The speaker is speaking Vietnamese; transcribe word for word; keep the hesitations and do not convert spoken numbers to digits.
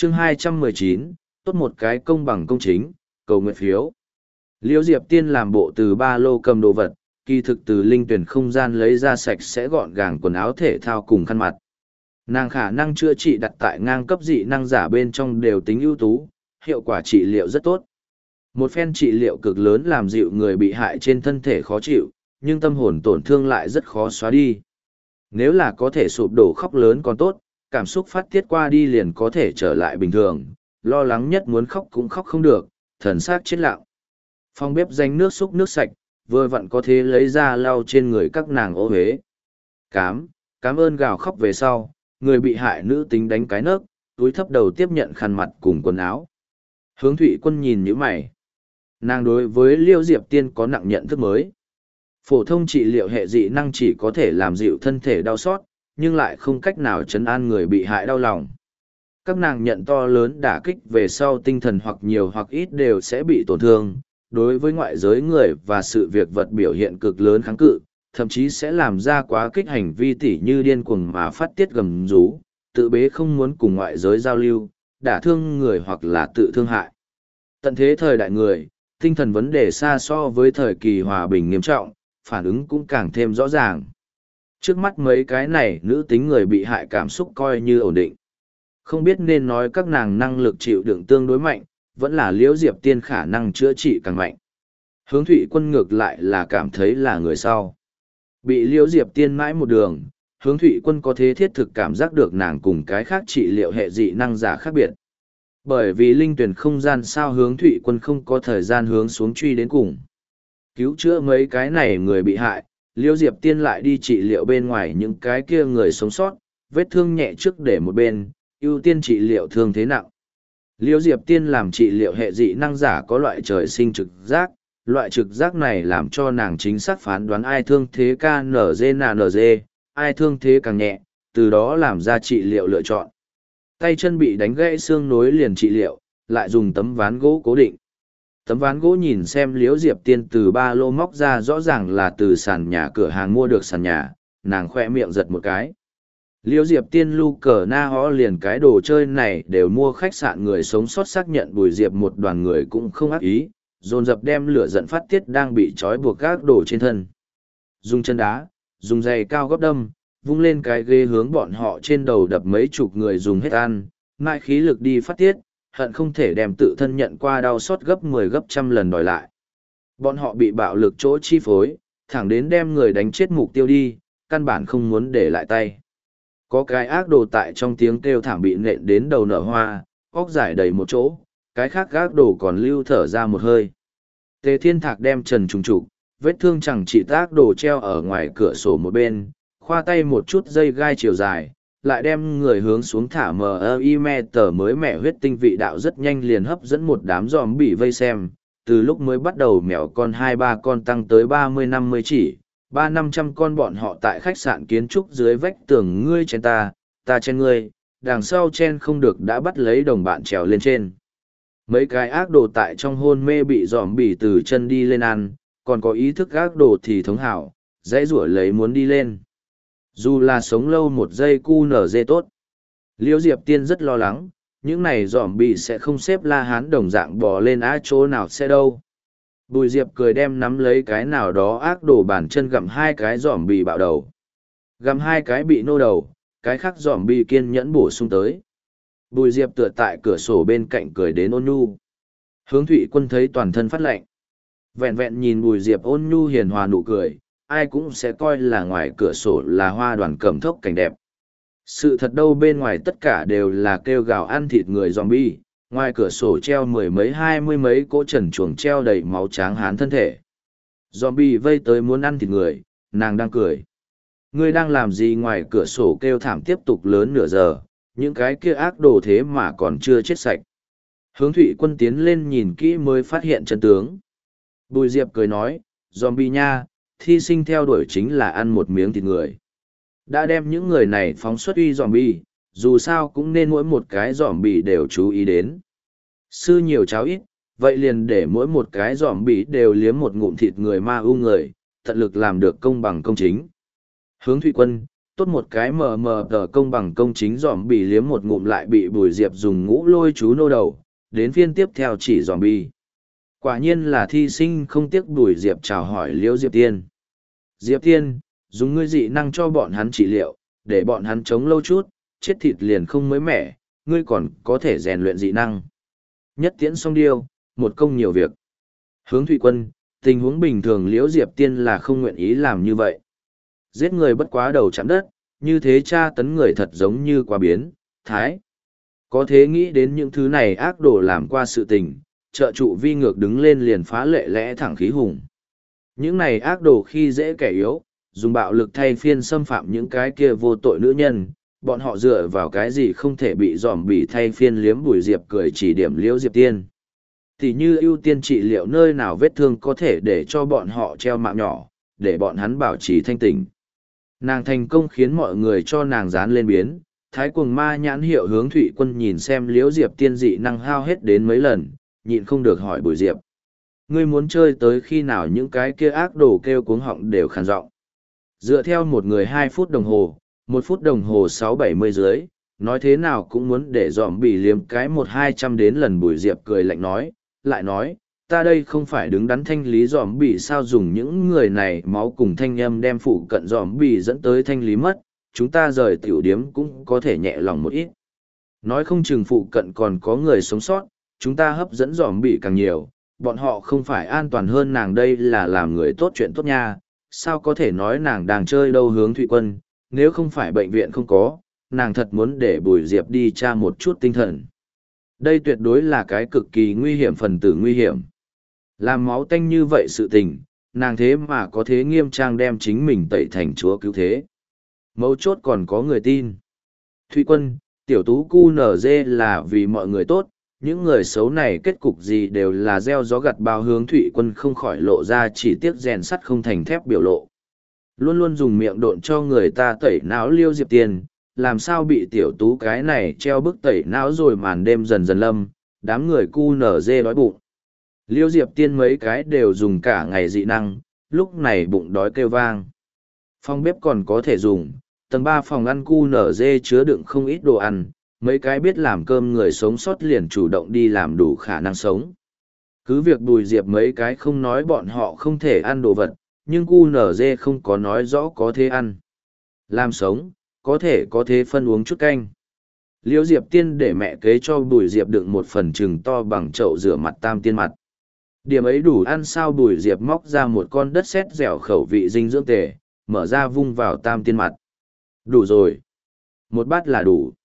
chương hai trăm mười chín, tốt một cái công bằng công chính, cầu nguyện phiếu. Liễu Diệp Tiên làm bộ từ ba lô cầm đồ vật, kỳ thực từ linh tuyển không gian lấy ra sạch sẽ gọn gàng quần áo thể thao cùng khăn mặt. Nàng khả năng chữa trị đặt tại ngang cấp dị năng giả bên trong đều tính ưu tú, hiệu quả trị liệu rất tốt. Một phen trị liệu cực lớn làm dịu người bị hại trên thân thể khó chịu, nhưng tâm hồn tổn thương lại rất khó xóa đi. Nếu là có thể sụp đổ khóc lớn còn tốt, cảm xúc phát tiết qua đi liền có thể trở lại bình thường, lo lắng nhất muốn khóc cũng khóc không được, thần xác chết lặng. Phòng bếp danh nước xúc nước sạch, vừa vặn có thể lấy ra lau trên người các nàng ô huế. Cám, cám ơn gào khóc về sau, người bị hại nữ tính đánh cái nấc, túi thấp đầu tiếp nhận khăn mặt cùng quần áo. Hướng Thụy Quân nhìn như mày. Nàng đối với Liêu Diệp Tiên có nặng nhận thức mới. Phổ thông trị liệu hệ dị năng chỉ có thể làm dịu thân thể đau xót, nhưng lại không cách nào chấn an người bị hại đau lòng. Các nàng nhận to lớn đả kích về sau tinh thần hoặc nhiều hoặc ít đều sẽ bị tổn thương, đối với ngoại giới người và sự việc vật biểu hiện cực lớn kháng cự, thậm chí sẽ làm ra quá kích hành vi tỉ như điên cuồng mà phát tiết gầm rú, tự bế không muốn cùng ngoại giới giao lưu, đả thương người hoặc là tự thương hại. Tận thế thời đại người, tinh thần vấn đề xa so với thời kỳ hòa bình nghiêm trọng, phản ứng cũng càng thêm rõ ràng. Trước mắt mấy cái này nữ tính người bị hại cảm xúc coi như ổn định. Không biết nên nói các nàng năng lực chịu đựng tương đối mạnh, vẫn là Liễu Diệp Tiên khả năng chữa trị càng mạnh. Hướng Thụy Quân ngược lại là cảm thấy là người sau. Bị Liễu Diệp Tiên mãi một đường, Hướng Thụy Quân có thế thiết thực cảm giác được nàng cùng cái khác trị liệu hệ dị năng giả khác biệt. Bởi vì linh tuyển không gian sao Hướng Thụy Quân không có thời gian hướng xuống truy đến cùng. Cứu chữa mấy cái này người bị hại, Liễu Diệp Tiên lại đi trị liệu bên ngoài những cái kia người sống sót, vết thương nhẹ trước để một bên, ưu tiên trị liệu thương thế nặng. Liễu Diệp Tiên làm trị liệu hệ dị năng giả có loại trời sinh trực giác, loại trực giác này làm cho nàng chính xác phán đoán ai thương thế ca nờ dê nà nờ dê, ai thương thế càng nhẹ, từ đó làm ra trị liệu lựa chọn. Tay chân bị đánh gãy xương nối liền trị liệu, lại dùng tấm ván gỗ cố định. Tấm ván gỗ nhìn xem Liễu Diệp Tiên từ ba lô móc ra rõ ràng là từ sàn nhà cửa hàng mua được sàn nhà, nàng khoe miệng giật một cái. Liễu Diệp Tiên lu cờ na hó liền cái đồ chơi này đều mua khách sạn người sống sót xác nhận Bùi Diệp một đoàn người cũng không ác ý, dồn dập đem lửa giận phát tiết đang bị trói buộc các đồ trên thân. Dùng chân đá, dùng giày cao gót đâm, vung lên cái ghế hướng bọn họ trên đầu đập mấy chục người dùng hết ăn, mãi khí lực đi phát tiết, hận không thể đem tự thân nhận qua đau xót gấp mười gấp trăm lần đòi lại. Bọn họ bị bạo lực chỗ chi phối, thẳng đến đem người đánh chết mục tiêu đi, căn bản không muốn để lại tay. Có cái ác đồ tại trong tiếng kêu thảm bị nện đến đầu nở hoa, óc giải đầy một chỗ, cái khác ác đồ còn lưu thở ra một hơi. Tề Thiên Thạc đem trần trùng trục, vết thương chẳng chỉ ác đồ treo ở ngoài cửa sổ một bên, khoa tay một chút dây gai chiều dài, lại đem người hướng xuống thả mờ i me tờ mới mẻ huyết tinh vị đạo rất nhanh liền hấp dẫn một đám giòm bị vây xem. Từ lúc mới bắt đầu mèo con hai ba con tăng tới ba mươi năm mươi chỉ, ba năm trăm con bọn họ tại khách sạn kiến trúc dưới vách tường ngươi chen ta, ta chen ngươi, đằng sau chen không được đã bắt lấy đồng bạn trèo lên trên. Mấy cái ác đồ tại trong hôn mê bị giòm bỉ từ chân đi lên ăn, còn có ý thức ác đồ thì thống hảo, dãy rủa lấy muốn đi lên. Dù là sống lâu một giây cu nở dê tốt. Liễu Diệp Tiên rất lo lắng, những này giòm bỉ sẽ không xếp La Hán đồng dạng bò lên á chỗ nào sẽ đâu. Bùi Diệp cười đem nắm lấy cái nào đó ác đồ bàn chân gặm hai cái giòm bỉ bạo đầu. Gặm hai cái bị nô đầu, cái khác giòm bỉ kiên nhẫn bổ sung tới. Bùi Diệp tựa tại cửa sổ bên cạnh cười đến ôn nhu. Hướng Thụy Quân thấy toàn thân phát lạnh. Vẹn vẹn nhìn Bùi Diệp ôn nhu hiền hòa nụ cười, ai cũng sẽ coi là ngoài cửa sổ là hoa đoàn cẩm thốc cảnh đẹp. Sự thật đâu bên ngoài tất cả đều là kêu gào ăn thịt người zombie, ngoài cửa sổ treo mười mấy hai mươi mấy cỗ trần chuồng treo đầy máu tráng hán thân thể. Zombie vây tới muốn ăn thịt người, nàng đang cười. Ngươi đang làm gì ngoài cửa sổ kêu thảm tiếp tục lớn nửa giờ, những cái kia ác đồ thế mà còn chưa chết sạch. Hướng Thụy Quân tiến lên nhìn kỹ mới phát hiện chân tướng. Bùi Diệp cười nói, zombie nha, thi sinh theo đuổi chính là ăn một miếng thịt người. Đã đem những người này phóng xuất uy zombie, dù sao cũng nên mỗi một cái zombie đều chú ý đến. Sư nhiều cháo ít, vậy liền để mỗi một cái zombie đều liếm một ngụm thịt người ma u người, tận lực làm được công bằng công chính. Hướng Thụy Quân, tốt một cái mờ mờ tờ công bằng công chính dòm bị liếm một ngụm lại bị Bùi Diệp dùng ngũ lôi chú nô đầu, đến phiên tiếp theo chỉ dòm bi. Quả nhiên là thi sinh không tiếc Bùi Diệp chào hỏi Liễu Diệp Tiên. Diệp Tiên, dùng ngươi dị năng cho bọn hắn trị liệu, để bọn hắn chống lâu chút, chết thịt liền không mới mẻ, ngươi còn có thể rèn luyện dị năng. Nhất tiễn song điêu, một công nhiều việc. Hướng Thụy Quân, tình huống bình thường Liễu Diệp Tiên là không nguyện ý làm như vậy. Giết người bất quá đầu chạm đất, như thế tra tấn người thật giống như quá biến, thái. Có thế nghĩ đến những thứ này ác đồ làm qua sự tình, trợ trụ vi ngược đứng lên liền phá lệ lẽ thẳng khí hùng. Những này ác đồ khi dễ kẻ yếu, dùng bạo lực thay phiên xâm phạm những cái kia vô tội nữ nhân, bọn họ dựa vào cái gì không thể bị dòm bị thay phiên liếm Bùi Diệp cười chỉ điểm Liễu Diệp Tiên. Tỷ như ưu tiên trị liệu nơi nào vết thương có thể để cho bọn họ treo mạng nhỏ, để bọn hắn bảo trì thanh tỉnh. Nàng thành công khiến mọi người cho nàng dán lên biến, thái cuồng ma nhãn hiệu Hướng Thụy Quân nhìn xem Liễu Diệp Tiên dị năng hao hết đến mấy lần, nhịn không được hỏi Bùi Diệp. Ngươi muốn chơi tới khi nào những cái kia ác đồ kêu cuống họng đều khàn giọng. Dựa theo một người hai phút đồng hồ, một phút đồng hồ sáu bảy mươi dưới, nói thế nào cũng muốn để dòm bị liếm cái một hai trăm đến lần. Bùi Diệp cười lạnh nói, lại nói, ta đây không phải đứng đắn thanh lý dòm bị sao dùng những người này máu cùng thanh âm đem phụ cận dòm bị dẫn tới thanh lý mất, chúng ta rời tiểu điếm cũng có thể nhẹ lòng một ít. Nói không chừng phụ cận còn có người sống sót, chúng ta hấp dẫn dòm bị càng nhiều, bọn họ không phải an toàn hơn nàng đây là làm người tốt chuyện tốt nha, sao có thể nói nàng đang chơi đâu. Hướng Thụy Quân, nếu không phải bệnh viện không có, nàng thật muốn để Bùi Diệp đi tra một chút tinh thần. Đây tuyệt đối là cái cực kỳ nguy hiểm phần tử nguy hiểm. Làm máu tanh như vậy sự tình, nàng thế mà có thế nghiêm trang đem chính mình tẩy thành chúa cứu thế. Mấu chốt còn có người tin. Thụy Quân, tiểu tú cu nở dê là vì mọi người tốt, những người xấu này kết cục gì đều là gieo gió gặt bão. Hướng Thụy Quân không khỏi lộ ra chỉ tiếc rèn sắt không thành thép biểu lộ. Luôn luôn dùng miệng độn cho người ta tẩy não Liêu Diệp Tiên, làm sao bị tiểu tú cái này treo bức tẩy não rồi màn đêm dần dần lâm, đám người cu nở dê đói bụng. Liêu Diệp Tiên mấy cái đều dùng cả ngày dị năng, lúc này bụng đói kêu vang. Phòng bếp còn có thể dùng, tầng ba phòng ăn cu nở dê chứa đựng không ít đồ ăn, mấy cái biết làm cơm người sống sót liền chủ động đi làm đủ khả năng sống. Cứ việc Bùi Diệp mấy cái không nói bọn họ không thể ăn đồ vật, nhưng cu nở dê không có nói rõ có thế ăn. Làm sống, có thể có thế phân uống chút canh. Liễu Diệp Tiên để mẹ kế cho Bùi Diệp đựng một phần chừng to bằng chậu rửa mặt tam tiên mặt. Điểm ấy đủ ăn sao? Bùi Diệp móc ra một con đất sét dẻo khẩu vị dinh dưỡng tề, mở ra vung vào tam tiên mặt. Đủ rồi. Một bát là đủ.